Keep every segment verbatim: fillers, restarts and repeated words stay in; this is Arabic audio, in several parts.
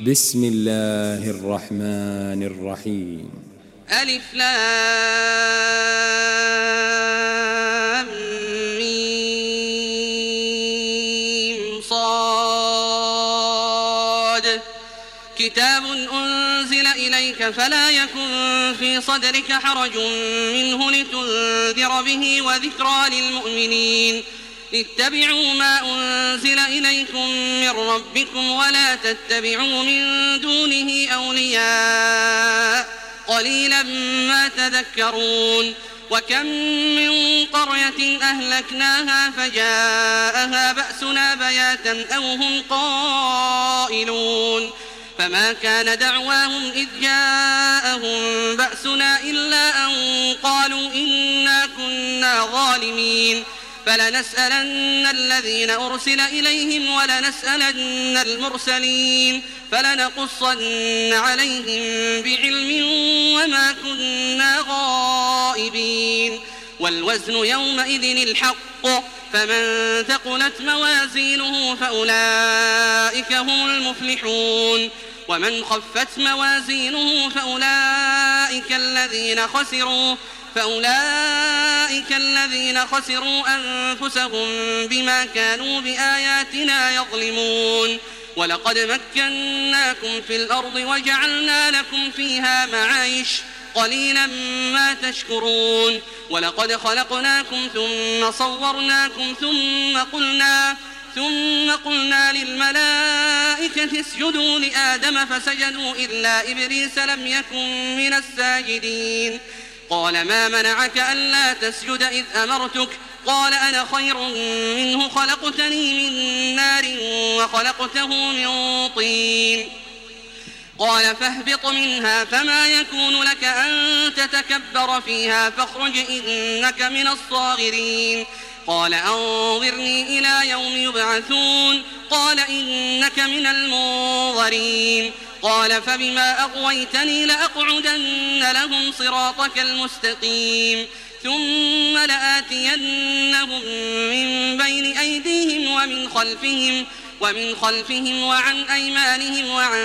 بسم الله الرحمن الرحيم. ألف لام ميم صاد كتاب أنزل إليك فلا يكن في صدرك حرج منه لتنذر به وذكرى للمؤمنين. اتبعوا ما أنزل إليكم من ربكم ولا تتبعوا من دونه أولياء قليلا ما تذكرون. وكم من قرية أهلكناها فجاءها بأسنا بياتا أو هم قائلون فما كان دعواهم إذ جاءهم بأسنا إلا أن قالوا إنا كنا ظالمين. فلنسألن الذين أرسل إليهم ولنسألن المرسلين فلنقصن عليهم بعلم وما كنا غائبين. والوزن يومئذ الحق فمن ثقلت موازينه فأولئك هم المفلحون ومن خفت موازينه فأولئك الذين خسروا فأولئك الذين خسروا أنفسهم بما كانوا بآياتنا يظلمون. ولقد مكناكم في الأرض وجعلنا لكم فيها معايش قليلا ما تشكرون. ولقد خلقناكم ثم صورناكم ثم قلنا ثم قلنا للملائكة اسجدوا لآدم فسجدوا إلا إبليس لم يكن من الساجدين. قال ما منعك ألا تسجد إذ أمرتك؟ قال أنا خير منه خلقتني من نار وخلقته من طين. قال فاهبط منها فما يكون لك أن تتكبر فيها فاخرج إنك من الصاغرين. قال أنظرني إلى يوم يبعثون. قال إنك من المنظرين. قال فبما أغويتني لأقعدن لهم صراطك المستقيم ثم لآتينهم من بين أيديهم ومن خلفهم ومن خلفهم وعن أيمانهم وعن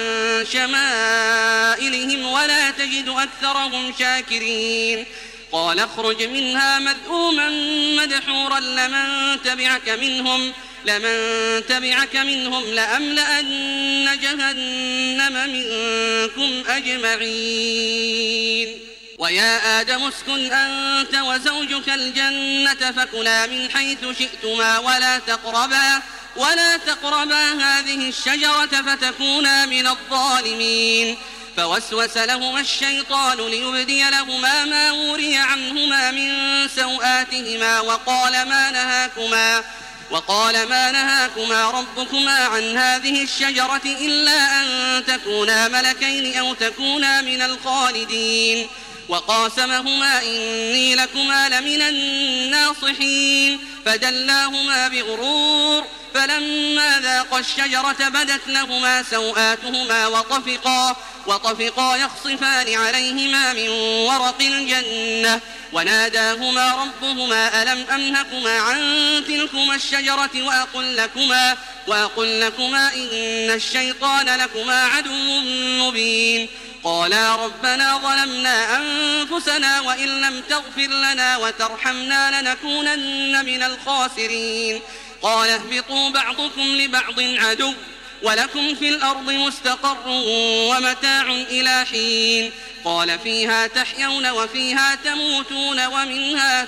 شمائلهم ولا تجد أكثرهم شاكرين. قال اخرج منها مذءوما مدحورا لمن تبعك منهم لمن تبعك منهم لأملأن جهنم منكم أجمعين. ويا آدم اسكن أنت وزوجك الجنة فكلا من حيث شئتما ولا تقربا ولا تقربا هذه الشجرة فتكونا من الظالمين. فوسوس لهما الشيطان ليبدي لهما ما وري عنهما من سوآتهما وقال ما نهاكما وقال ما نهاكما ربكما عن هذه الشجرة إلا أن تكونا ملكين أو تكونا من الخالدين. وقاسمهما إني لكما لمن الناصحين فدلاهما بغرور فلما ذاقا الشجرة بدت لهما سوآتهما وطفقا وطفقا يخصفان عليهما من ورق الجنة وناداهما ربهما ألم أنهكما عن تلكما الشجرة وأقل لكما, وأقل لكما إن الشيطان لكما عدو مبين. قالا ربنا ظلمنا أنفسنا وإن لم تغفر لنا وترحمنا لنكونن من الخاسرين. قال اهبطوا بعضكم لبعض عدو ولكم في الأرض مستقر ومتاع إلى حين. قال فيها تحيون وفيها تموتون ومنها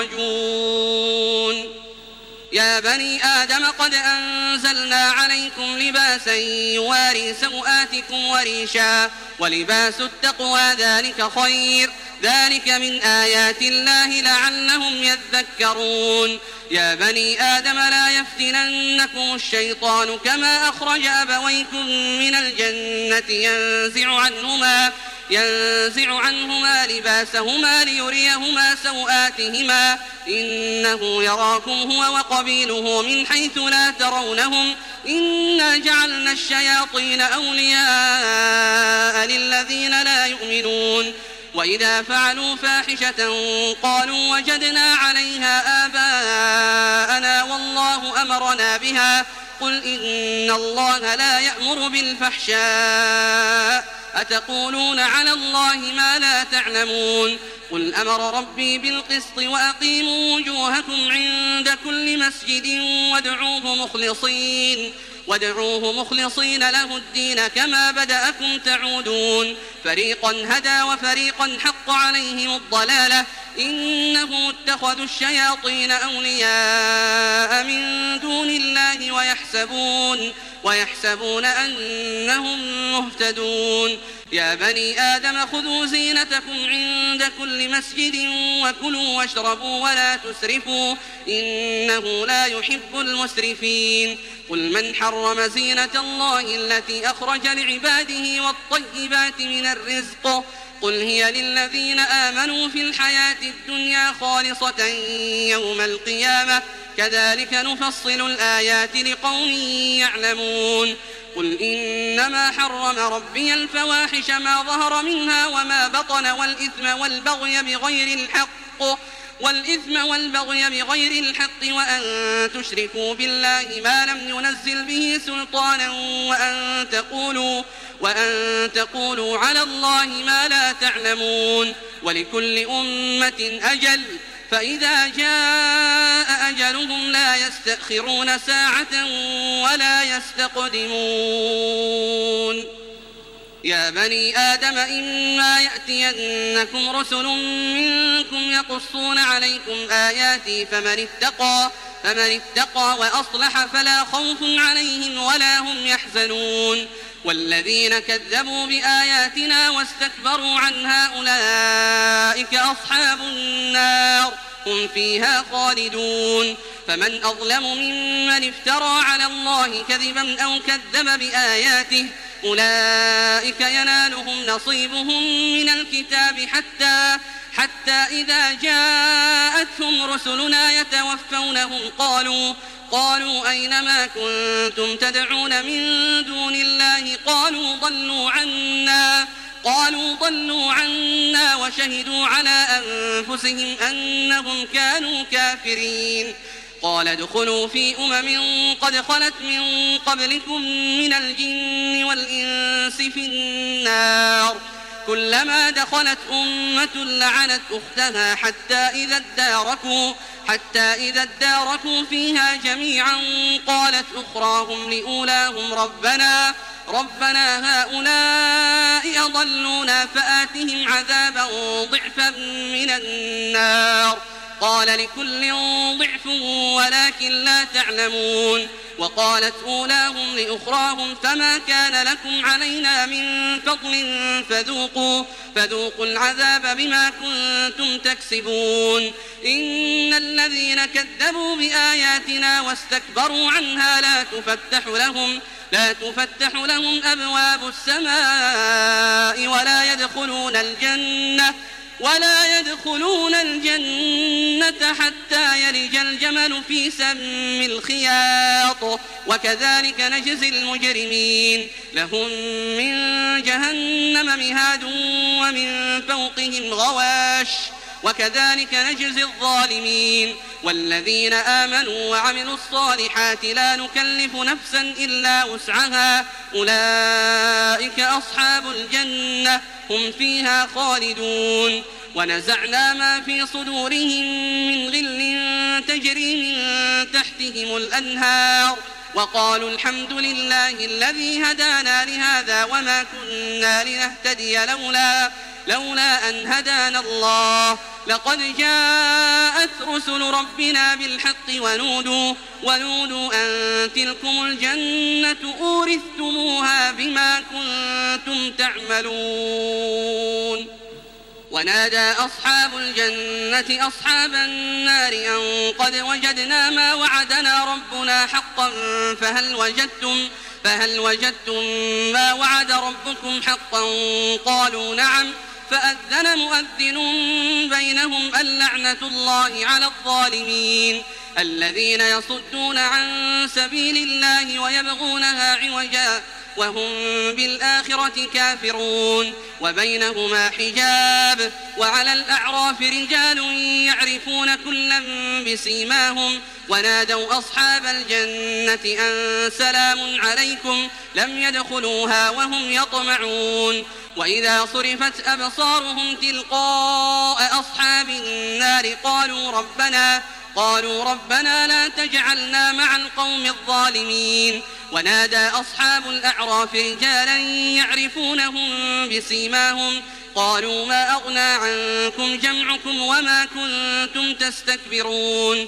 تخرجون. يا بني آدم قد أنزلنا عليكم لباسا يواري سوآتكم وريشا ولباس التقوى ذلك خير ذلك من آيات الله لعلهم يذكرون. يا بني آدم لا يفتننكم الشيطان كما أخرج أبويكم من الجنة ينزع عنهما ينزع عنهما لباسهما ليريهما سوآتهما إنه يراكم هو وقبيله من حيث لا ترونهم إنا جعلنا الشياطين أولياء للذين لا يؤمنون. وإذا فعلوا فاحشة قالوا وجدنا عليها آباءنا والله أمرنا بها قل إن الله لا يأمر بالفحشاء أتقولون على الله ما لا تعلمون قل أمر ربي بالقسط وأقيموا وجوهكم عند كل مسجد وادعوه مخلصين وادعوه مخلصين له الدين كما بدأكم تعودون فريقا هدى وفريقا حق عليهم الضلالة إنهم اتخذوا الشياطين أولياء من دون الله ويحسبون ويحسبون أنهم مهتدون يا بني آدم خذوا زينتكم عند كل مسجد وكلوا واشربوا ولا تسرفوا إنه لا يحب المسرفين قل من حرم زينة الله التي أخرج لعباده والطيبات من الرزق قل هي للذين آمنوا في الحياة الدنيا خالصة يوم القيامة كذلك نفصل الآيات لقوم يعلمون قل إنما حرم ربي الفواحش ما ظهر منها وما بطن والإثم والبغي بغير الحق والإثم والبغي بغير الحق وأن تشركوا بالله ما لم ينزل به سلطانا وأن تقولوا وأن تقولوا على الله ما لا تعلمون ولكل أمة أجل فإذا جاء أجلهم لا يستأخرون ساعة ولا يستقدمون يا بني آدم إما يأتينكم رسل منكم يقصون عليكم آياتي فمن اتقى فمن اتقى وأصلح فلا خوف عليهم ولا هم يحزنون والذين كذبوا بآياتنا واستكبروا عنها أولئك أصحاب النار هم فيها خالدون فمن أظلم ممن افترى على الله كذبا أو كذب بآياته أولئك ينالهم نصيبهم من الكتاب حتى حتى إذا جاءتهم رسلنا يتوفونهم قالوا قالوا أينما كنتم تدعون من دون الله قالوا ضلوا عنا قالوا ضلوا عنا وشهدوا على أنفسهم أنهم كانوا كافرين قال ادخلوا في أمم قد خلت من قبلكم من الجن والإنس في النار كلما دخلت أمة لعنت أختها حتى إذا اداركوا حتى إذا اداركوا فيها جميعا قالت أخراهم لأولاهم ربنا ربنا هؤلاء أضلونا فآتهم عذابا ضعفا من النار قال لكل ضعف ولكن لا تعلمون وقالت أولاهم لأخراهم فما كان لكم علينا من فضل فذوقوا, فذوقوا العذاب بما كنتم تكسبون إن الذين كذبوا بآياتنا واستكبروا عنها لا تفتح لهم لا تفتح لهم أبواب السماء ولا يدخلون الجنة ولا يدخلون الجنة حتى يلج الجمل في سم الخياط وكذلك نجزي المجرمين لهم من جهنم مهاد ومن فوقهم غواش وكذلك نجزي الظالمين والذين آمنوا وعملوا الصالحات لا نكلف نفسا إلا وسعها أولئك أصحاب الجنة هم فيها خالدون ونزعنا ما في صدورهم من غل تجري من تحتهم الأنهار وقالوا الحمد لله الذي هدانا لهذا وما كنا لنهتدي لولا لولا أن هدانا الله لقد جاءت رسل ربنا بالحق ونودوا ونودوا أن تلكم الجنة أورثتموها بما كنتم تعملون ونادى أصحاب الجنة أصحاب النار أن قد وجدنا ما وعدنا ربنا حقا فهل وجدتم فهل وجدتم ما وعد ربكم حقا قالوا نعم فأذن مؤذن بينهم اللعنة الله على الظالمين الذين يصدون عن سبيل الله ويبغونها عوجا وهم بالآخرة كافرون وبينهما حجاب وعلى الأعراف رجال يعرفون كلا بسيماهم ونادوا أصحاب الجنة أن سلام عليكم لم يدخلوها وهم يطمعون وإذا صرفت أبصارهم تلقاء أصحاب النار قالوا ربنا قالوا ربنا لا تجعلنا مع القوم الظالمين ونادى أصحاب الأعراف رجالا يعرفونهم بسيماهم قالوا ما أغنى عنكم جمعكم وما كنتم تستكبرون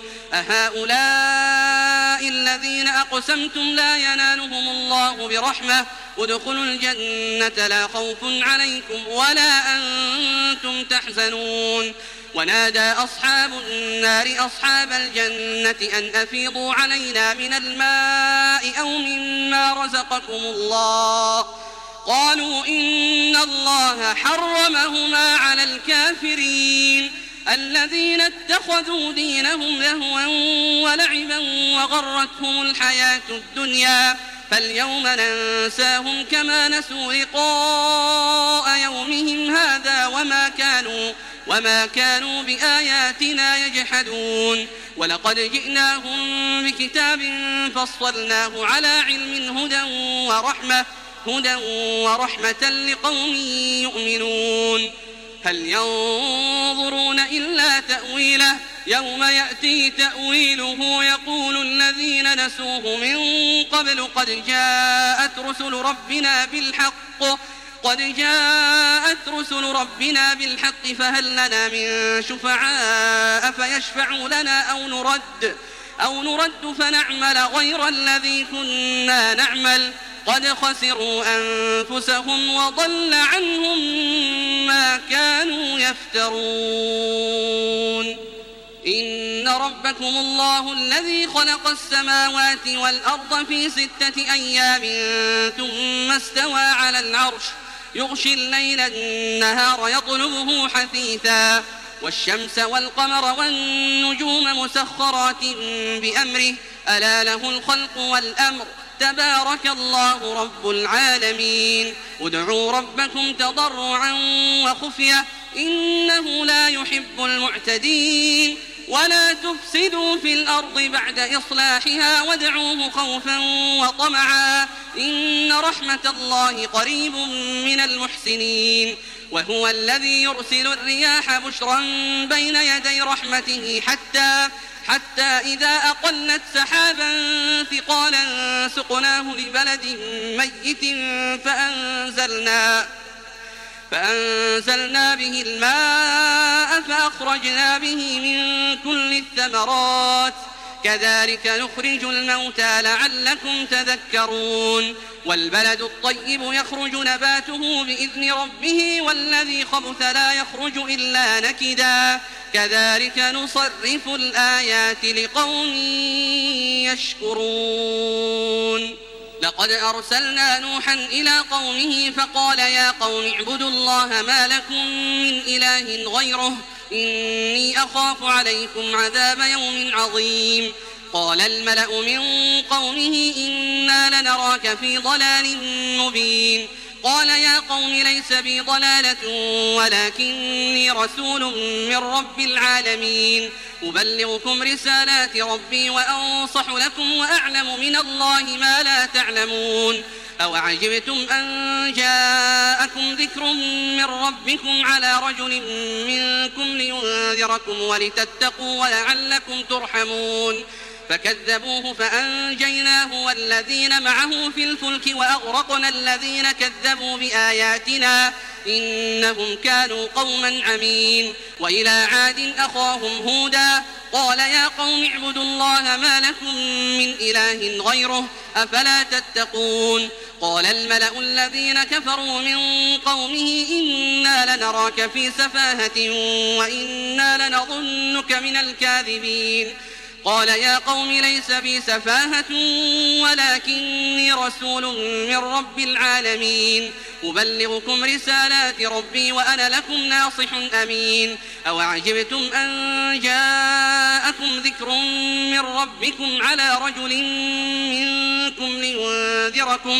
أهؤلاء الذين أقسمتم لا ينالهم الله برحمة ادخلوا الجنة لا خوف عليكم ولا أنتم تحزنون ونادى أصحاب النار أصحاب الجنة أن أفيضوا علينا من الماء أو مما رزقكم الله قالوا إن الله حرمهما على الكافرين الذين اتخذوا دينهم لهوا ولعبا وغرتهم الحياة الدنيا فاليوم ننساهم كما نسوا لقاء يومهم هذا وما كانوا وما كانوا بآياتنا يجحدون ولقد جئناهم بكتاب فصلناه على علم هدى ورحمة هدى ورحمة لقوم يؤمنون هل ينظرون إلا تأويله يوم يأتي تأويله يقول الذين نسوه من قبل قد جاءت رسل ربنا بالحق قد جاءت رسل ربنا بالحق فهل لنا من شفعاء فيشفعوا لنا أو نرد أو نرد فنعمل غير الذي كنا نعمل قد خسروا أنفسهم وضل عنهم ما كانوا يفترون إن ربكم الله الذي خلق السماوات والأرض في ستة أيام ثم استوى على العرش يغشي الليل النهار يطلبه حثيثا والشمس والقمر والنجوم مسخرات بأمره ألا له الخلق والأمر تبارك الله رب العالمين ادعوا ربكم تضرعا وخفية إنه لا يحب المعتدين ولا تفسدوا في الأرض بعد إصلاحها وادعوه خوفا وطمعا إن رحمة الله قريب من المحسنين وهو الذي يرسل الرياح بشرا بين يدي رحمته حتى حتى إذا أقلت سحابا ثقالا سقناه لبلد ميت فأنزلنا فأنزلنا به الماء فأخرجنا به من كل الثمرات كذلك نخرج الموتى لعلكم تذكرون والبلد الطيب يخرج نباته بإذن ربه والذي خبث لا يخرج إلا نكدا كذلك نصرف الآيات لقوم يشكرون لقد أرسلنا نوحا إلى قومه فقال يا قوم اعبدوا الله ما لكم من إله غيره إني أخاف عليكم عذاب يوم عظيم قال الملأ من قومه إنا لنراك في ضلال مبين قال يا قوم ليس بي ضلالة ولكني رسول من رب العالمين أبلغكم رسالات ربي وأنصح لكم وأعلم من الله ما لا تعلمون أو عجبتم أن جاءكم ذكر من ربكم على رجل منكم لينذركم ولتتقوا ولعلكم ترحمون فكذبوه فأنجيناه والذين معه في الفلك وأغرقنا الذين كذبوا بآياتنا إنهم كانوا قوما عمين وإلى عاد أخاهم هودا قال يا قوم اعبدوا الله ما لكم من إله غيره أفلا تتقون قال الملأ الذين كفروا من قومه إنا لنراك في سفاهة وإنا لنظنك من الكاذبين قال يا قوم ليس بي سفاهة ولكني رسول من رب العالمين أبلغكم رسالات ربي وأنا لكم ناصح أمين أو عجبتم أن جاءكم ذكر من ربكم على رجل منكم لينذركم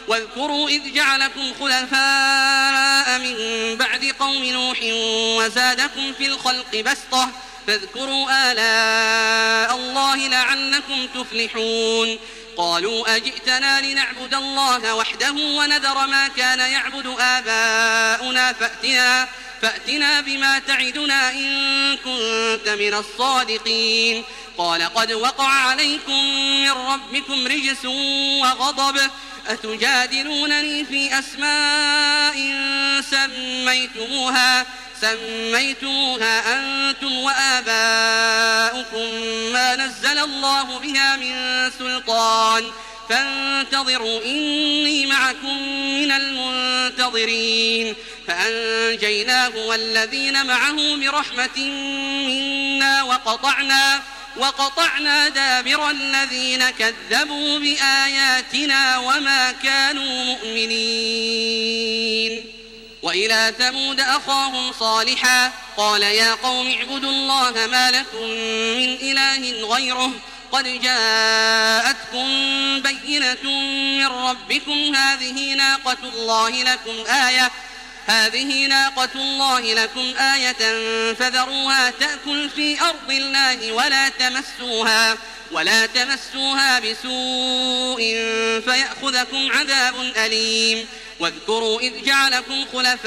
واذكروا إذ جعلكم خلفاء من بعد قوم نوح وزادكم في الخلق بسطة فاذكروا آلاء الله لعلكم تفلحون قالوا أجئتنا لنعبد الله وحده ونذر ما كان يعبد آباؤنا فأتنا, فأتنا بما تعدنا إن كنت من الصادقين قال قد وقع عليكم من ربكم رجس وغضب أتجادلونني في أسماء سميتموها سميتموها أنتم وآباؤكم ما نزل الله بها من سلطان فانتظروا إني معكم من المنتظرين فأنجيناه والذين معه برحمة منا وقطعنا وقطعنا دابر الذين كذبوا بآياتنا وما كانوا مؤمنين وإلى ثمود أخاهم صالحا قال يا قوم اعبدوا الله ما لكم من إله غيره قد جاءتكم بينة من ربكم هذه ناقة الله لكم آية هذه ناقة الله لكم آية فذروها تأكل في أرض الله ولا تمسوها ولا تمسوها بسوء فيأخذكم عذاب أليم واذكروا إذ جعلكم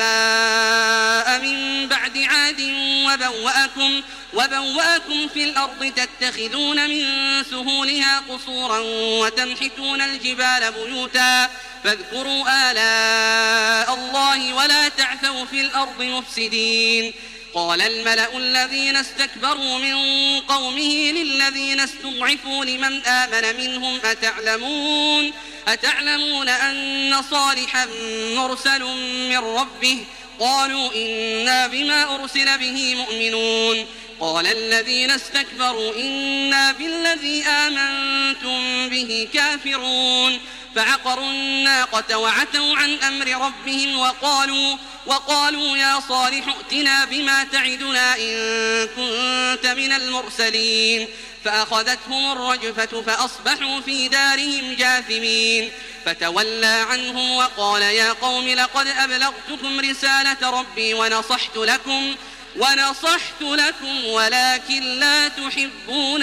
خلفاء من بعد عاد وبوأكم, وبوأكم في الأرض تتخذون من سهولها قصورا وتنحتون الجبال بيوتا فاذكروا آلاء الله ولا تعثوا في الأرض مفسدين قال الملأ الذين استكبروا من قومه للذين استضعفوا لمن آمن منهم أتعلمون أتعلمون أن صالحا مرسل من ربه قالوا إنا بما أرسل به مؤمنون قال الذين استكبروا إنا بالذي آمنتم به كافرون فعقروا الناقة وعتوا عن أمر ربهم وقالوا, وقالوا يا صالح ائتنا بما تعدنا إن كنت من المرسلين فأخذتهم الرجفة فأصبحوا في دارهم جاثمين فتولى عنهم وقال يا قوم لقد أبلغتكم رسالة ربي ونصحت لكم ونصحت لكم ولكن لا تحبون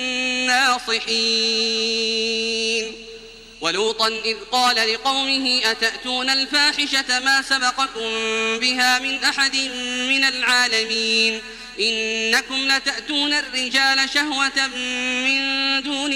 الناصحين ولوطا إذ قال لقومه أتأتون الفاحشة ما سبقكم بها من أحد من العالمين إنكم لتأتون الرجال شهوة من دون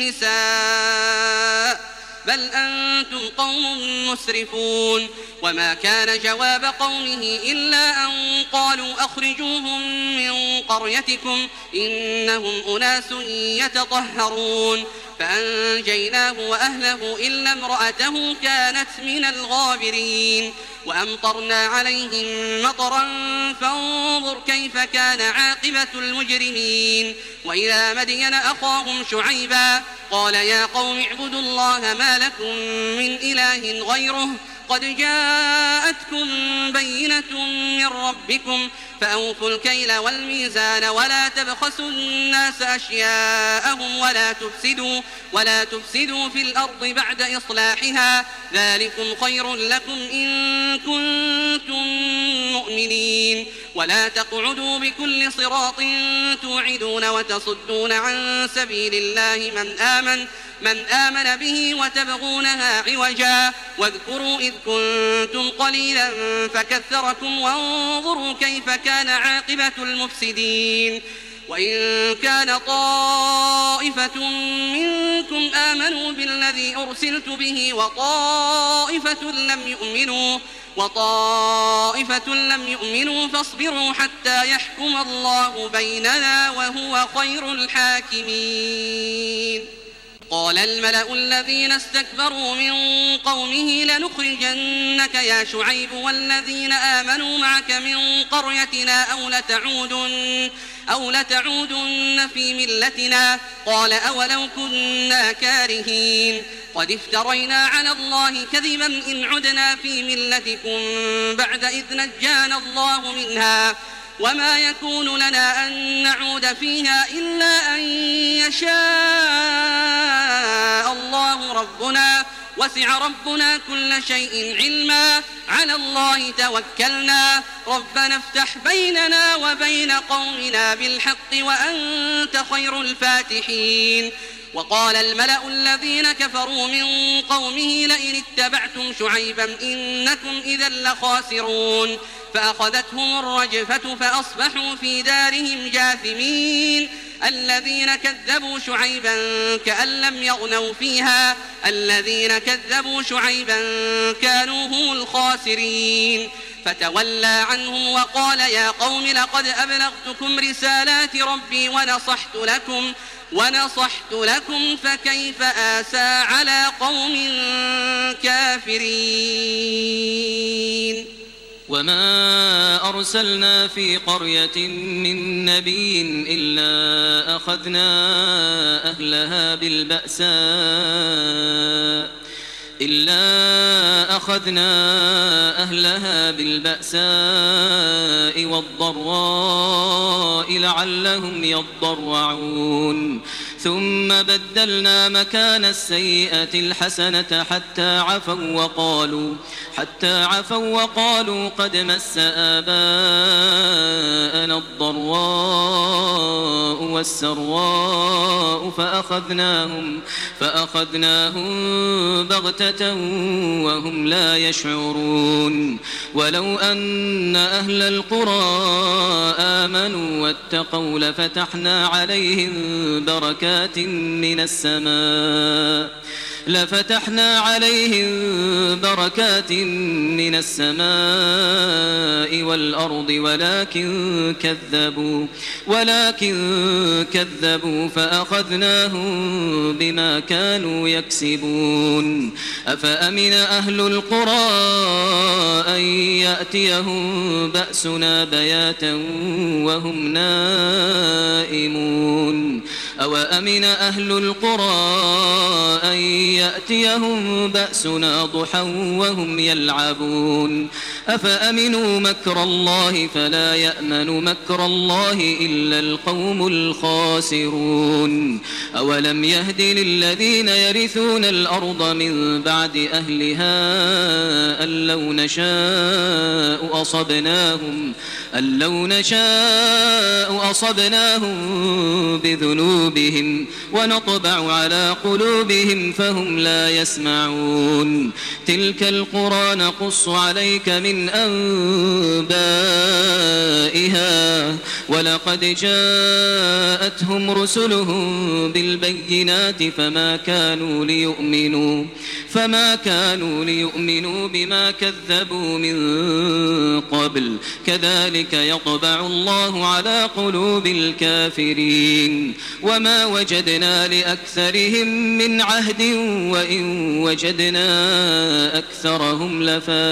النساء بل أنتم قوم مسرفون وما كان جواب قومه إلا أن قالوا أخرجوهم من قريتكم إنهم أناس يتطهرون فأنجيناه وأهله إلا امرأته كانت من الغابرين وأمطرنا عليهم مطرا فانظر كيف كان عاقبة المجرمين وإلى مدين أخاهم شعيبا قال يا قوم اعبدوا الله ما لكم من إله غيره قد جاءتكم بينة من ربكم فأوفوا الكيل والميزان ولا تبخسوا الناس أشياءهم ولا تفسدوا, ولا تفسدوا في الأرض بعد إصلاحها ذلكم خير لكم إن كنتم مؤمنين ولا تقعدوا بكل صراط توعدون وتصدون عن سبيل الله من آمن من آمن به وتبغونها عوجا واذكروا إذ كنتم قليلا فكثركم وانظروا كيف كان عاقبة المفسدين وإن كان طائفة منكم آمنوا بالذي أرسلت به وطائفة لم يؤمنوا وطائفة لم يؤمنوا فاصبروا حتى يحكم الله بيننا وهو خير الحاكمين قال الملأ الذين استكبروا من قومه لنخرجنك يا شعيب والذين آمنوا معك من قريتنا أو لتعودن, أو لتعودن في ملتنا قال أولو كنا كارهين قد افترينا على الله كذبا إن عدنا في ملتكم بعد إذ نجانا الله منها وما يكون لنا أن نعود فيها إلا أن يشاء الله ربنا وسع ربنا كل شيء علما على الله توكلنا ربنا افتح بيننا وبين قومنا بالحق وأنت خير الفاتحين وقال الملأ الذين كفروا من قومه لئن اتبعتم شعيبا إنكم إذا لخاسرون فأخذتهم الرجفة فأصبحوا في دارهم جاثمين الذين كذبوا شعيبا كأن لم يغنوا فيها الذين كذبوا شعيبا كانوا هم الخاسرين فتولى عنهم وقال يا قوم لقد أبلغتكم رسالات ربي ونصحت لكم ونصحت لكم فكيف آسى على قوم كافرين وما أرسلنا في قرية من نبي إلا أخذنا أهلها بالبأساء إلا أخذنا أهلها بالبأساء والضراء لعلهم يضرعون ثم بدلنا مكان السيئة الحسنة حتى عفوا وقالوا حتى عفوا وقالوا قد مس آباءنا الضراء والسراء فأخذناهم فأخذناهم بغتة وهم لا يشعرون ولو أن أهل القرى آمنوا واتقوا لفتحنا عليهم بركات من السماء لفتحنا عليهم بركات من السماء والأرض ولكن كذبوا ولكن كذبوا فأخذناهم بما كانوا يكسبون أفأمن أهل القرى أن يأتيهم بأسنا بياتا وهم نائمون أوأمن أهل القرى أن يأتيهم بأسنا ضحى وهم يلعبون أفأمنوا مكر الله فلا يأمن مكر الله إلا القوم الخاسرون أولم يهد للذين يرثون الأرض من بعد أهلها أن لو نشاء أصبناهم أن لو نشاء أصبناهم بذنوبهم ونطبع على قلوبهم فهم لا يسمعون تلك القرى نقص عليك من أنبائها ولقد جاءتهم رسلهم بالبينات فما كانوا ليؤمنوا فما كانوا ليؤمنوا بما كذبوا من قبل كذلك يطبع الله على قلوب الكافرين وما وجدنا لأكثرهم من عهد وإن وجدنا أكثرهم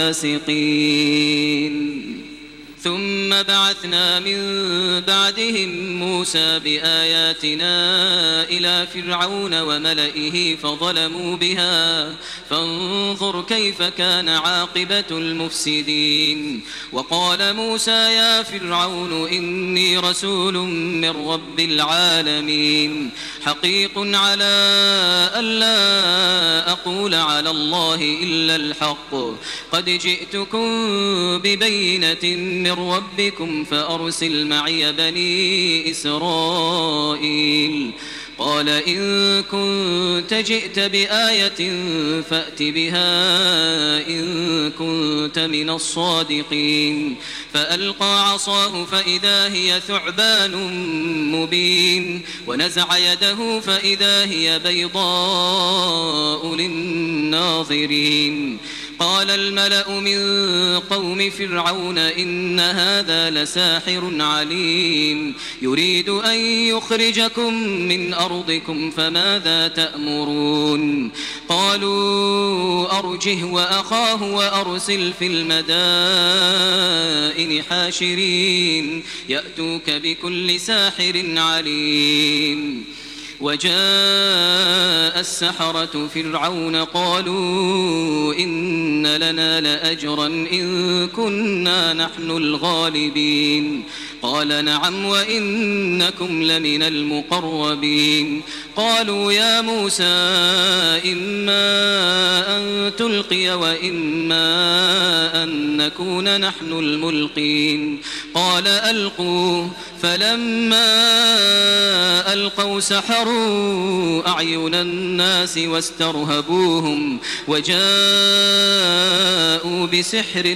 لفاسقين ثم بعثنا من بعدهم موسى بآياتنا إلى فرعون وملئه فظلموا بها فانظر كيف كان عاقبة المفسدين وقال موسى يا فرعون إني رسول من رب العالمين حقيق على ألا أقول على الله إلا الحق قد جئتكم ببينة من ربكم فأرسل معي بني إسرائيل قال إن كنت جئت بآية فأت بها إن كنت من الصادقين فألقى عصاه فإذا هي ثعبان مبين ونزع يده فإذا هي بيضاء للناظرين قال الملأ من قوم فرعون إن هذا لساحر عليم يريد أن يخرجكم من أرضكم فماذا تأمرون قالوا أرجه وأخاه وأرسل في المدائن حاشرين يأتوك بكل ساحر عليم وجاء السحرة فرعون قالوا إن لنا لأجرا إن كنا نحن الغالبين قال نعم وإنكم لمن المقربين قالوا يا موسى إما أن تلقي وإما أن نكون نحن الملقين قال ألقوا فلما ألقوا سحروا أعين الناس واسترهبوهم وجاءوا بسحر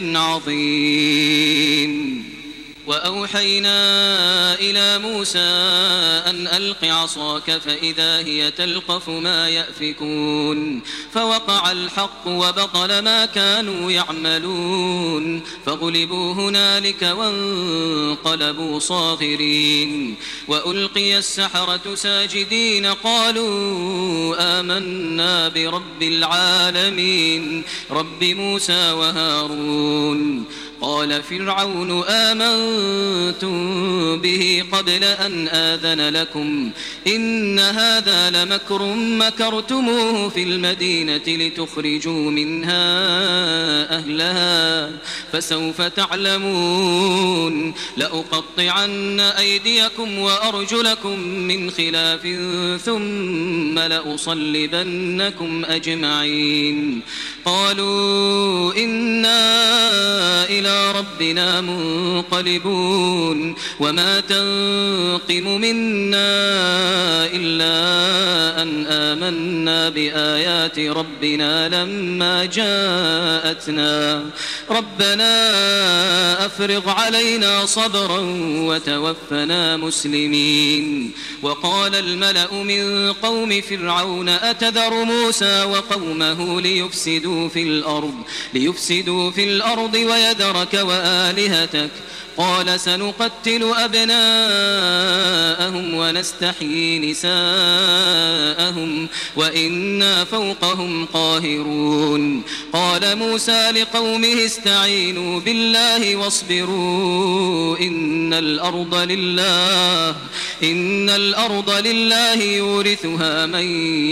عظيم وأوحينا إلى موسى أن ألق عصاك فإذا هي تلقف ما يأفكون فوقع الحق وبطل ما كانوا يعملون فغلبوا هنالك وانقلبوا صاغرين وألقي السحرة ساجدين قالوا آمنا برب العالمين رب موسى وهارون قال فرعون آمنتم به قبل أن آذن لكم إن هذا لمكر مكرتموه في المدينة لتخرجوا منها أهلها فسوف تعلمون لأقطعن أيديكم وأرجلكم من خلاف ثم لأصلبنكم أجمعين قالوا إنا إلى ربنا منقلبون وما تنقم منا إلا أن آمنا بآيات ربنا لما جاءتنا ربنا أفرغ علينا صبرا وتوفنا مسلمين وقال الملأ من قوم فرعون أتذر موسى وقومه ليفسدوا في الأرض ليفسدوا في الأرض ويذرك وآلهتك قال سنقتل أبناءهم ونستحيي نساءهم وإنا فوقهم قاهرون قال موسى لقومه استعينوا بالله واصبروا إن الأرض لله إن الأرض لله يورثها من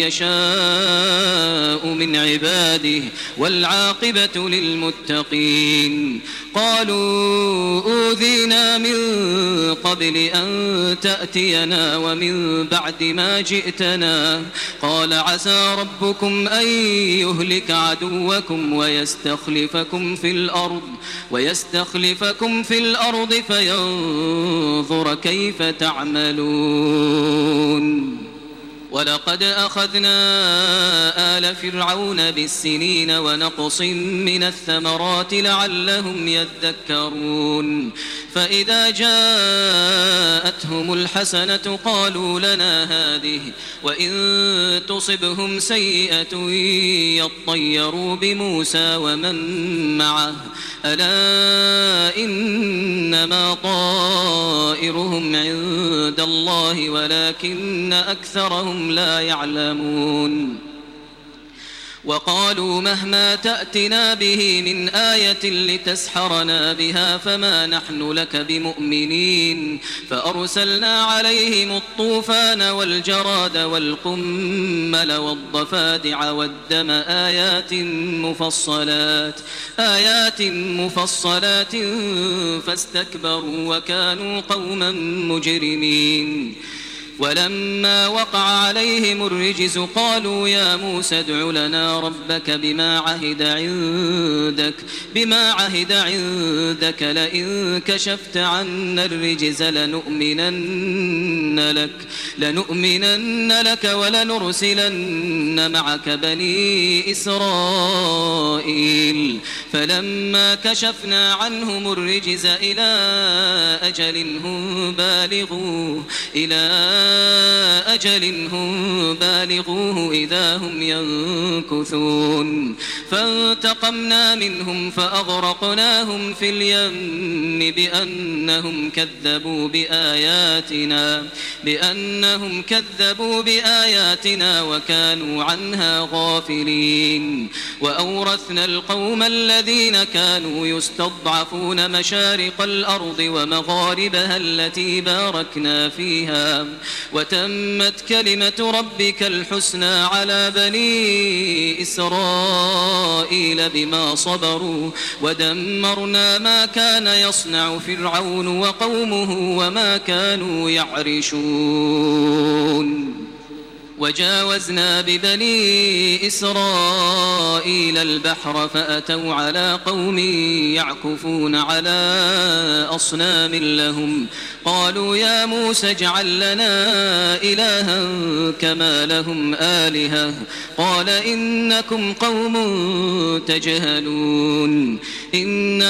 يشاء من عباده والعاقبة للمتقين قالوا أوذينا من قبل أن تأتينا ومن بعد ما جئتنا قال عسى ربكم أن يهلك عدوكم ويستخلفكم في الأرض ويستخلفكم في الأرض فينظر كيف تعملون ولقد أخذنا آل فرعون بالسنين ونقص من الثمرات لعلهم يذكرون فإذا جاءتهم الحسنة قالوا لنا هذه وإن تصبهم سيئة يطيروا بموسى ومن معه ألا إنما طائرهم عند الله ولكن أكثرهم لا يعلمون وقالوا مهما تأتنا به من آية لتسحرنا بها فما نحن لك بمؤمنين فأرسلنا عليهم الطوفان والجراد والقمل والضفادع والدم آيات مفصلات آيات مفصلات فاستكبروا وكانوا قوما مجرمين ولما وقع عليهم الرجز قالوا يا موسى ادع لنا ربك بما عهد عندك بما عهد عندك لئن كشفت عنا الرجز لنؤمنن لك لنؤمنن لك ولنرسلن معك بني إسرائيل فلما كشفنا عنهم الرجز إلى أجل هم بالغوه إلى أجل هم بالغوه إذا هم ينكثون فانتقمنا منهم فأغرقناهم في اليم بأنهم كذبوا بآياتنا بأنهم كذبوا بآياتنا وكانوا عنها غافلين وأورثنا القوم الذين كانوا يستضعفون مشارق الأرض ومغاربها التي باركنا فيها وتمت كلمة ربك الحسنى على بني إسرائيل بما صبروا ودمرنا ما كان يصنع فرعون وقومه وما كانوا يعرشون وجاوزنا ببني إسرائيل البحر فأتوا على قوم يعكفون على أصنام لهم قالوا يا موسى اجعل لنا إلها كما لهم آلهة قال إنكم قوم تجهلون إن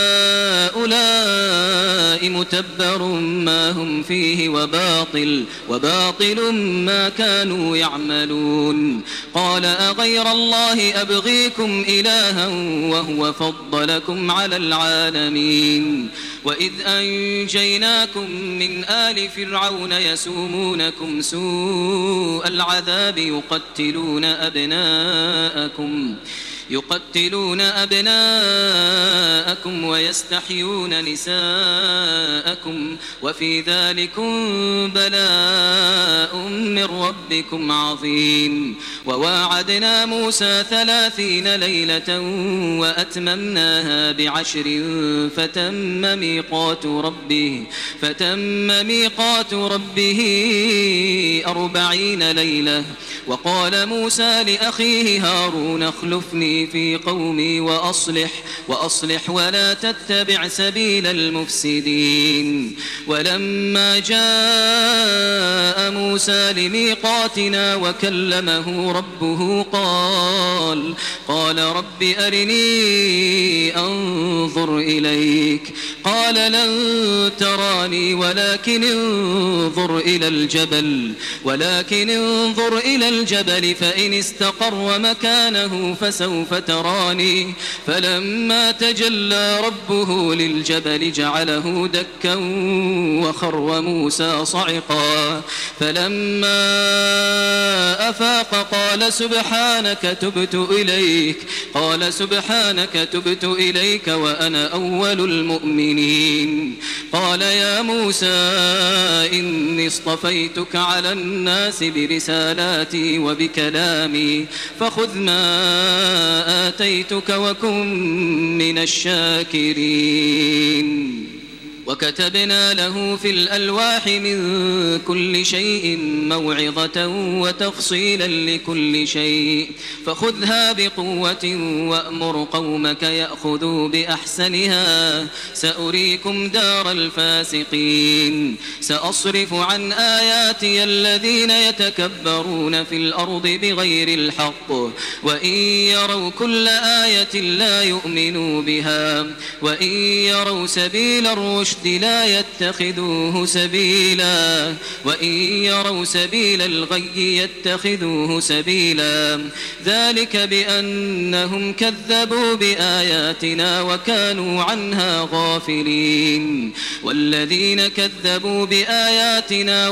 هؤلاء متبر ما هم فيه وباطل وباطل ما كانوا يعملون قال أغير الله أبغيكم إلها وهو فضلكم على العالمين وإذ أنجيناكم من آل فرعون يسومونكم سوء العذاب يقتلون أبناءكم يقتلون أبناءكم ويستحيون نساءكم وفي ذلكم بلاء من ربكم عظيم وواعدنا موسى ثلاثين ليلة وأتممناها بعشر فتم ميقات ربه فتم ميقات ربه أربعين ليلة وقال موسى لأخيه هارون اخلفني في قومي وأصلح وأصلح ولا تتبع سبيل المفسدين ولما جاء موسى لميقاتنا وكلمه ربه قال قال رب أرني أنظر إليك قال لن تراني ولكن انظر إلى الجبل ولكن انظر إلى الجبل فإن استقر مكانه فسوف تراني فلما تجلى ربه للجبل جعله دكا وخر موسى صعقا فلما أفاق قال سبحانك تبت إليك قال سبحانك تبت إليك وأنا أول المؤمنين قال يا موسى إني اصطفيتك على الناس برسالاتي وبكلامي فخذ ما آتيتك وكن من الشاكرين وكتبنا له في الألواح من كل شيء موعظة وتفصيلا لكل شيء فخذها بقوة وأمر قومك يأخذوا بأحسنها سأريكم دار الفاسقين سأصرف عن آياتي الذين يتكبرون في الأرض بغير الحق وإن يروا كل آية لا يؤمنوا بها وإن يروا سبيل الرشد لا يتخذوه سبيلا وإن يروا سبيل الغي يتخذوه سبيلا ذلك بأنهم كذبوا بآياتنا وكانوا عنها غافلين والذين كذبوا بآياتنا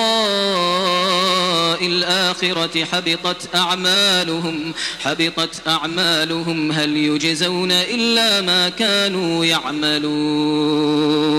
ولقاء الآخرة حبطت أعمالهم حبطت أعمالهم هل يجزون إلا ما كانوا يعملون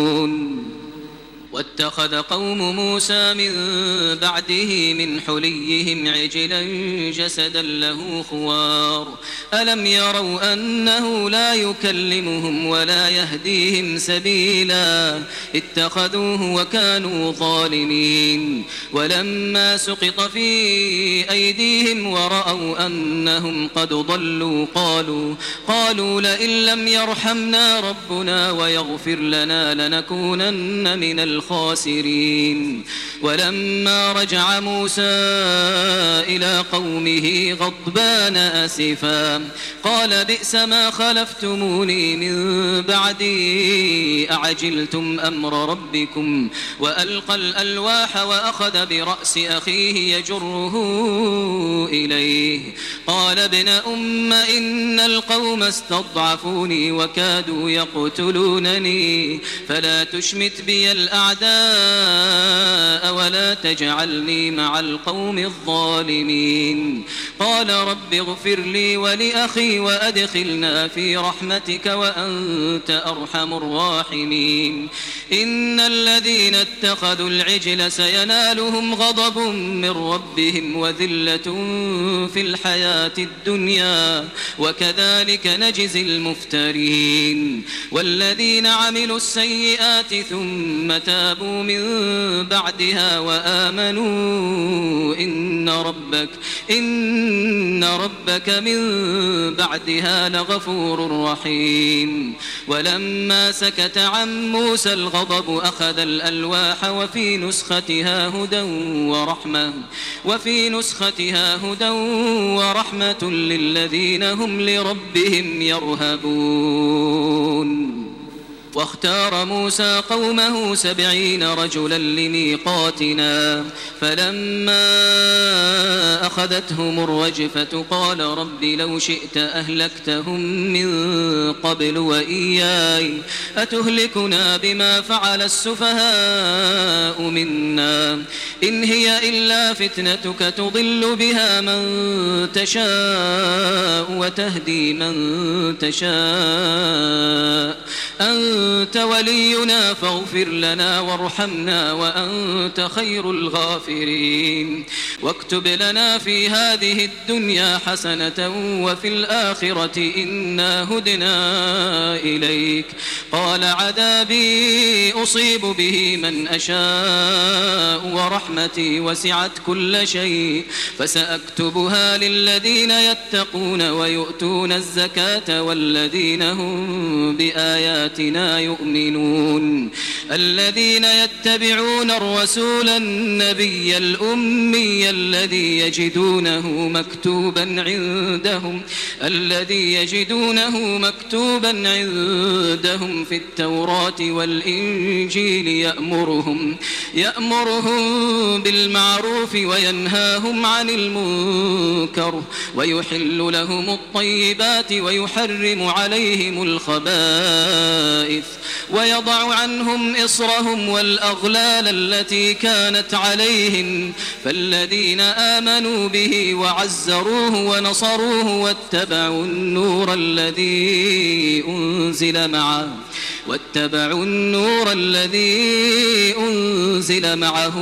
واتخذ قوم موسى من بعده من حليهم عجلا جسدا له خوار ألم يروا أنه لا يكلمهم ولا يهديهم سبيلا اتخذوه وكانوا ظالمين ولما سقط في أيديهم ورأوا أنهم قد ضلوا قالوا قالوا لئن لم يرحمنا ربنا ويغفر لنا لنكونن من الخاسرين ولما رجع موسى إلى قومه غضبان أسفا قال بئس ما خلفتموني من بعدي أعجلتم أمر ربكم وألقى الألواح وأخذ برأس أخيه يجره إليه قال ابن أم إن القوم استضعفوني وكادوا يقتلونني فلا تشمت بي الأعداء الأعداء ولا تجعلني مع القوم الظالمين. قال رب اغفر لي ولأخي وأدخلنا في رحمتك وأنت أرحم الراحمين. إن الذين اتخذوا العجل سينالهم غضب من ربهم وذلة في الحياة الدنيا وكذلك نجزي المفترين. والذين عملوا السيئات ثم تابوا من بعدها وآمنوا إن ربك إن ربك من بعدها لغفور رحيم. ولما سكت عن موسى الغضب أخذ الألواح وفي نسختها هدى ورحمة وفي نسختها هدى ورحمة للذين هم لربهم يرهبون. واختار موسى قومه سبعين رجلا لميقاتنا فلما أخذتهم الرجفة قال رب لو شئت أهلكتهم من قبل وإياي أتهلكنا بما فعل السفهاء منا إن هي إلا فتنتك تضل بها من تشاء وتهدي من تشاء أنت ولينا فاغفر لنا وارحمنا وأنت خير الغافرين. واكتب لنا في هذه الدنيا حسنة وفي الآخرة إنا هدنا إليك. قال عذابي أصيب به من أشاء ورحمتي وسعت كل شيء فسأكتبها للذين يتقون ويؤتون الزكاة والذين هم بآياتنا يؤمنون. الذين يتبعون الرسول النبي الأمي الذي يجدونه مكتوبا عندهم الذي يجدونه مكتوبا عندهم في التوراة والإنجيل يأمرهم يأمرهم بالمعروف وينهاهم عن المنكر ويحل لهم الطيبات ويحرم عليهم الخبائث ويضع عنهم إصرهم والأغلال التي كانت عليهم. فالذين آمنوا به وعزروه ونصروه واتبعوا النور الذي أنزل معه واتبعوا النور الذي أنزل معه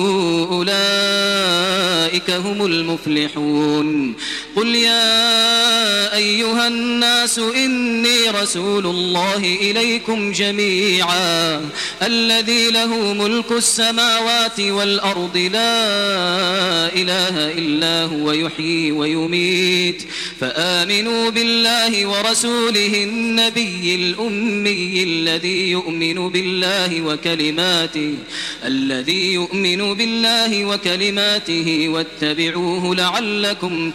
أولئك هم المفلحون. قل يا أيها الناس إني رسول الله إليكم جميعا الذي له ملك السماوات والأرض لا إله إلا هو يحيي ويميت فآمنوا بالله ورسوله النبي الأمي الذي يؤمن بالله وكلماته الذي يؤمن بالله وكلماته واتبعوه لعلكم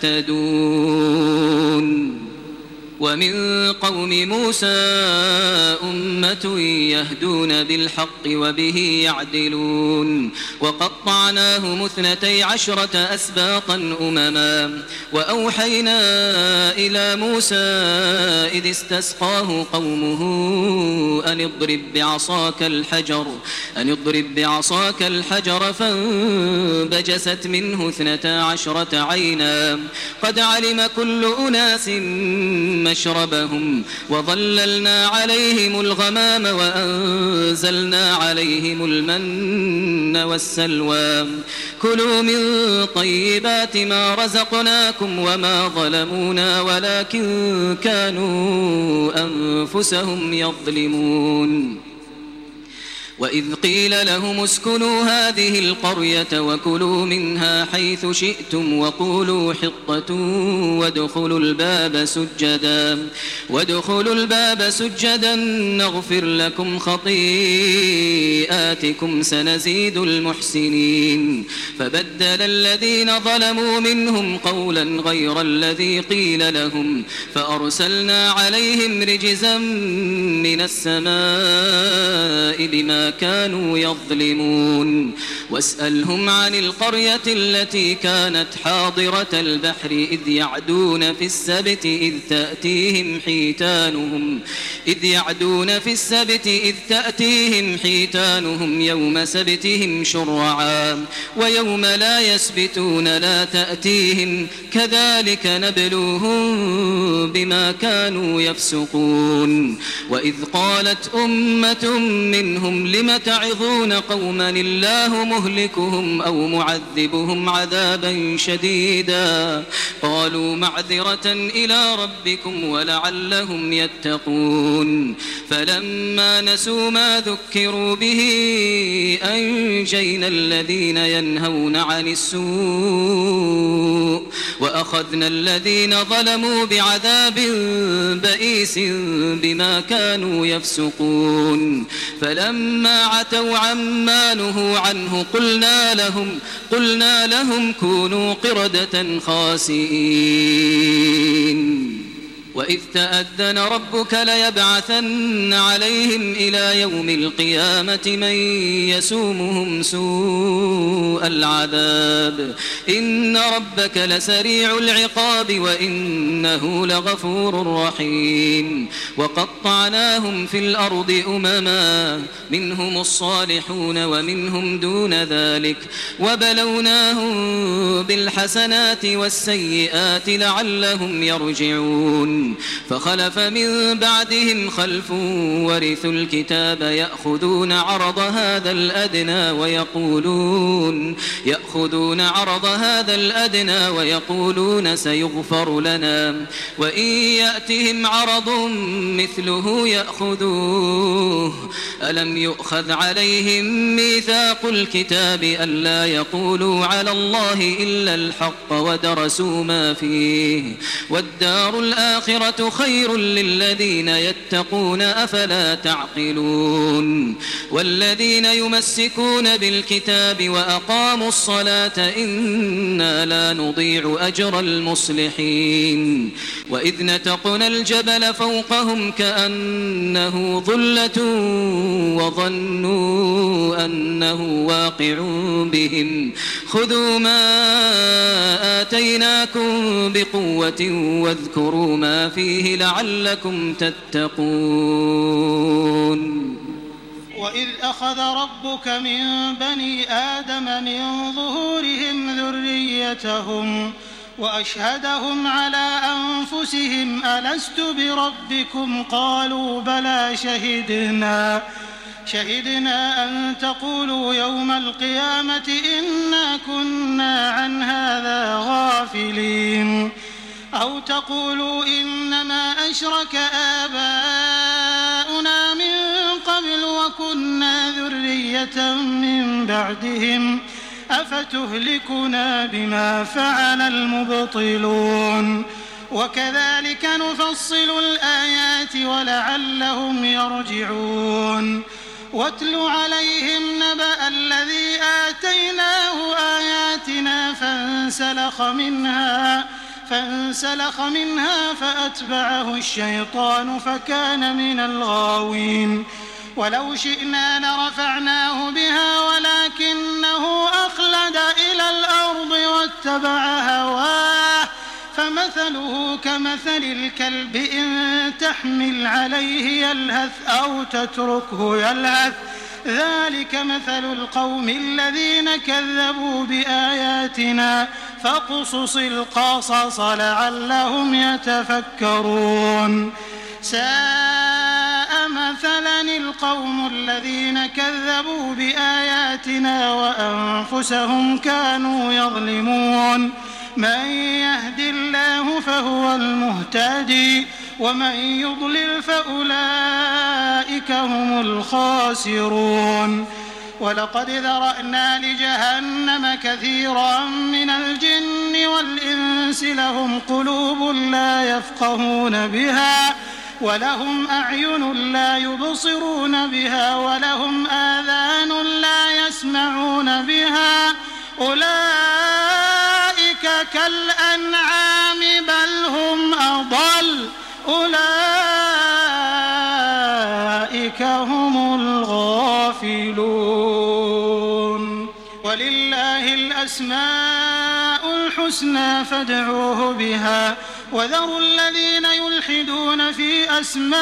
تهتدون. ومن قوم موسى أمة يهدون بالحق وبه يعدلون. وقطعناهم اثنتي عشرة أسباطا أمما وأوحينا إلى موسى إذ استسقاه قومه أن اضرب بعصاك الحجر أن اضرب بعصاك الحجر فانبجست منه اثنتا عشرة عينا قد علم كل أناس مشربهم وظللنا عليهم الغمام وأنزلنا عليهم المن والسلوى كلوا من طيبات ما رزقناكم وما ظلمونا ولكن كانوا أنفسهم يظلمون. وإذ قيل لهم اسكنوا هذه القرية وكلوا منها حيث شئتم وقولوا حطة وادخلوا الباب سجدا وادخلوا الباب سجدا نغفر لكم خطيئاتكم سنزيد المحسنين. فبدل الذين ظلموا منهم قولا غير الذي قيل لهم فأرسلنا عليهم رجزا من السماء بما كانوا يظلمون واسألهم عن القرية التي كانت حاضرة البحر إذ يعدون في السبت إذ تأتيهم حيتانهم إذ يعدون في السبت إذ تأتيهم حيتانهم يوم سبتهم شرعا ويوم لا يسبتون لا تأتيهم كذلك نبلوهم بما كانوا يفسقون وإذ قالت أمة منهم لم تعظون قوما الله مهلكهم أو معذبهم عذابا شديدا قالوا معذرة إلى ربكم ولعلهم يتقون فلما نسوا ما ذكروا به أنجينا الذين ينهون عن السوء وأخذنا الذين ظلموا بعذاب بئيس بما كانوا يفسقون فلما عتوا عما نهوا عنه قلنا لهم قلنا لهم كونوا قردة خاسئين وإذ تأذن ربك ليبعثن عليهم إلى يوم القيامة من يسومهم سوء العذاب إن ربك لسريع العقاب وإنه لغفور رحيم وقطعناهم في الأرض أمما منهم الصالحون ومنهم دون ذلك وبلوناهم بالحسنات والسيئات لعلهم يرجعون فخلف من بعدهم خلف ورثوا الكتاب يأخذون عرض هذا الأدنى ويقولون يأخذون عرض هذا الأدنى ويقولون سيغفر لنا وإن يأتهم عرض مثله يأخذوه ألم يؤخذ عليهم ميثاق الكتاب ألا يقولوا على الله إلا الحق ودرسوا ما فيه والدار الآخرة خير للذين يتقون أفلا تعقلون والذين يمسكون بالكتاب وأقاموا الصلاة إنا لا نضيع أجر المصلحين وإذ نتقنا الجبل فوقهم كأنه ظلة وظنوا أنه واقع بهم خذوا ما آتيناكم بقوة واذكروا ما فيه لعلكم تتقون وإذ أخذ ربك من بني آدم من ظهورهم ذريتهم وأشهدهم على أنفسهم ألست بربكم قالوا بلى شهدنا شهدنا أن تقولوا يوم القيامة إنا كنا عن هذا غافلين أو تقولوا إنما أشرك آباؤنا من قبل وكنا ذرية من بعدهم أفتهلكنا بما فعل المبطلون وكذلك نفصل الآيات ولعلهم يرجعون واتل عليهم نبأ الذي آتيناه آياتنا فانسلخ منها فانسلخ منها فأتبعه الشيطان فكان من الغاوين ولو شئنا لرفعناه بها ولكنه أخلد إلى الأرض واتبع هواه فمثله كمثل الكلب إن تحمل عليه يلهث أو تتركه يلهث ذلك مثل القوم الذين كذبوا بآياتنا فاقصص القصص لعلهم يتفكرون ساء مثلا القوم الذين كذبوا بآياتنا وأنفسهم كانوا يظلمون من يهد الله فهو المهتدي ومن يضلل فأولئك هم الخاسرون ولقد ذرأنا لجهنم كثيرا من الجن والإنس لهم قلوب لا يفقهون بها ولهم أعين لا يبصرون بها ولهم آذان لا يسمعون بها أولئك كالأنعام بل هم أضل أولئك هم الغافلون غافلون ولله الأسماء الحسنى فادعوه بها وذروا الذين يلحدون في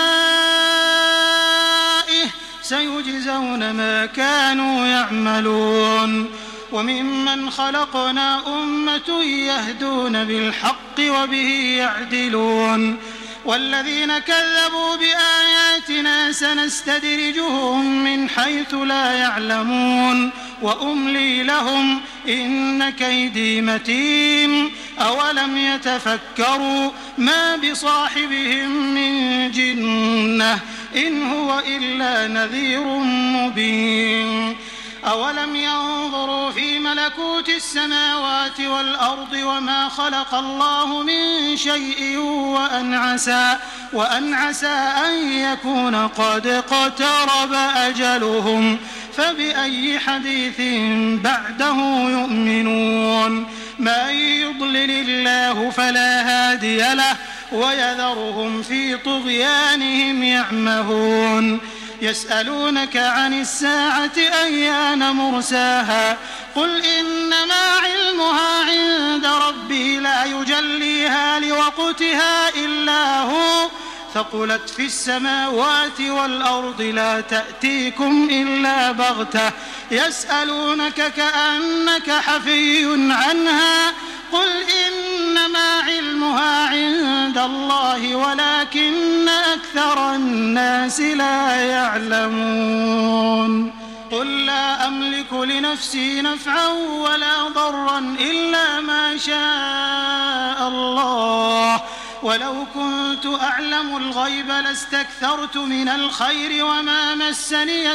أسمائه سيجزون ما كانوا يعملون وممن خلقنا أمة يهدون بالحق وبه يعدلون والذين كذبوا بآياتنا سنستدرجهم من حيث لا يعلمون وأملي لهم إن كيدي متين أولم يتفكروا ما بصاحبهم من جنة إن هو إلا نذير مبين أولم ينظروا في ملكوت السماوات والأرض وما خلق الله من شيء وأن عسى, وأن عسى أن يكون قد اقترب أجلهم فبأي حديث بعده يؤمنون من يضلل الله فلا هادي له ويذرهم في طغيانهم يعمهون يسألونك عن الساعة أيان مرساها قل إنما علمها عند ربي لا يجليها لوقتها إلا هو ثقلت في السماوات والأرض لا تأتيكم إلا بغتة يسألونك كأنك حفي عنها قل إنما علمها عند الله ولكن أكثر الناس لا يعلمون قل لا أملك لنفسي نفعا ولا ضرا إلا ما شاء الله ولو كنت أعلم الغيب لاستكثرت من الخير وما مسني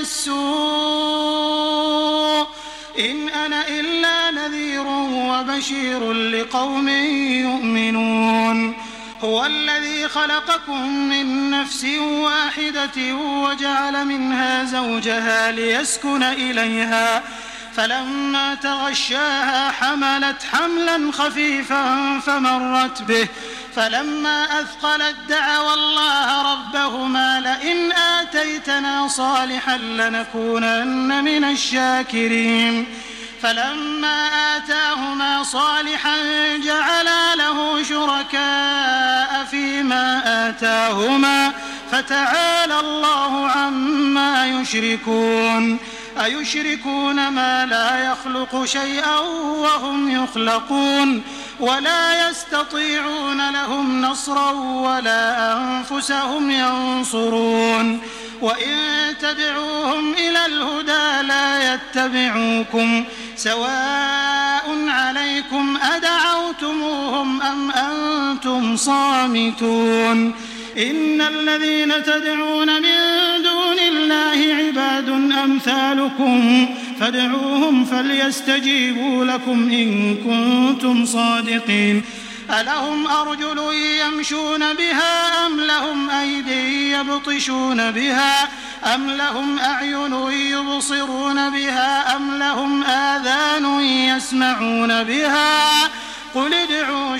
السوء إن أنا إلا نذير وبشير لقوم يؤمنون هو الذي خلقكم من نفس واحدة وجعل منها زوجها ليسكن إليها فلما تغشاها حملت حملا خفيفا فمرت به فلما أثقلت دعوا الله ربهما لئن آتيتنا صالحا لنكونن من الشاكرين فلما آتاهما صالحا جعلا له شركاء فيما آتاهما فتعالى الله عما يشركون أيشركون ما لا يخلق شيئا وهم يخلقون ولا يستطيعون لهم نصرا ولا أنفسهم ينصرون وإن تدعوهم إلى الهدى لا يتبعوكم سواء عليكم أدعوتموهم أم أنتم صامتون إن الذين تدعون من دون الله عباد أمثالكم فادعوهم فليستجيبوا لكم إن كنتم صادقين ألهم أرجل يمشون بها أم لهم أيدي يبطشون بها أم لهم أعين يبصرون بها أم لهم آذان يسمعون بها قل ادعوا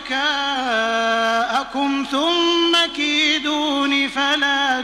شركاءكم ثم كيدون فلا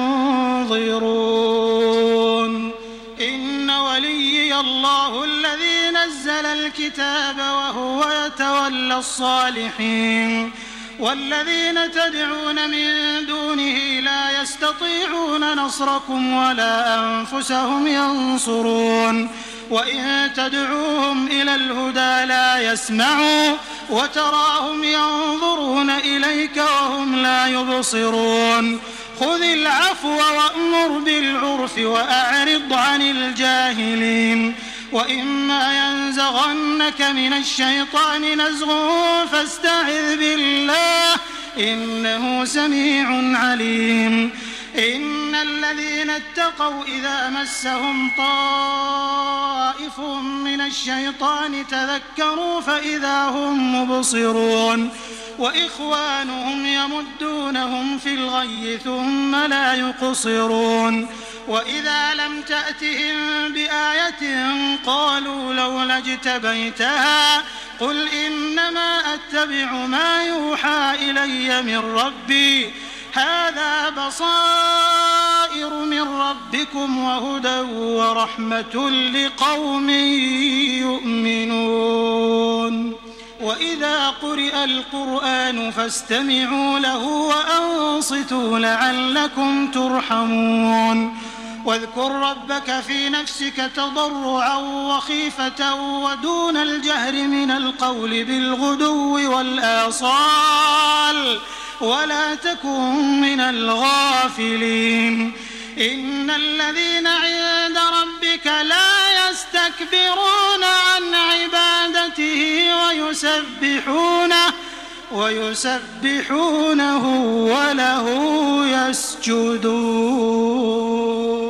تنظرون إن وليي الله الذي نزل الكتاب وهو يتولى الصالحين والذين تدعون من دونه لا يستطيعون نصركم ولا أنفسهم ينصرون وإن تدعوهم إلى الهدى لا يسمعوا وتراهم ينظرون إليك وهم لا يبصرون خذ العفو وأمر بالعرف وأعرض عن الجاهلين وإما ينزغنك من الشيطان نزغ فاستعذ بالله إنه سميع عليم إن الذين اتقوا إذا مسهم طائف من الشيطان تذكروا فإذا هم مبصرون وإخوانهم يمدونهم في الغي ثم لا يقصرون وإذا لم تأتهم بآية قالوا لولا اجتبيتها قل إنما أتبع ما يوحى إلي من ربي هذا بصائر من ربي ربكم وهدى ورحمة لقوم يؤمنون وإذا قرئ القرآن فاستمعوا له وأنصتوا لعلكم ترحمون واذكر ربك في نفسك تضرعا وخيفة ودون الجهر من القول بالغدو والآصال ولا تكن من الغافلين إن الذين عند ربك لا يستكبرون عن عبادته ويسبحونه ويسبحونه وله يسجدون.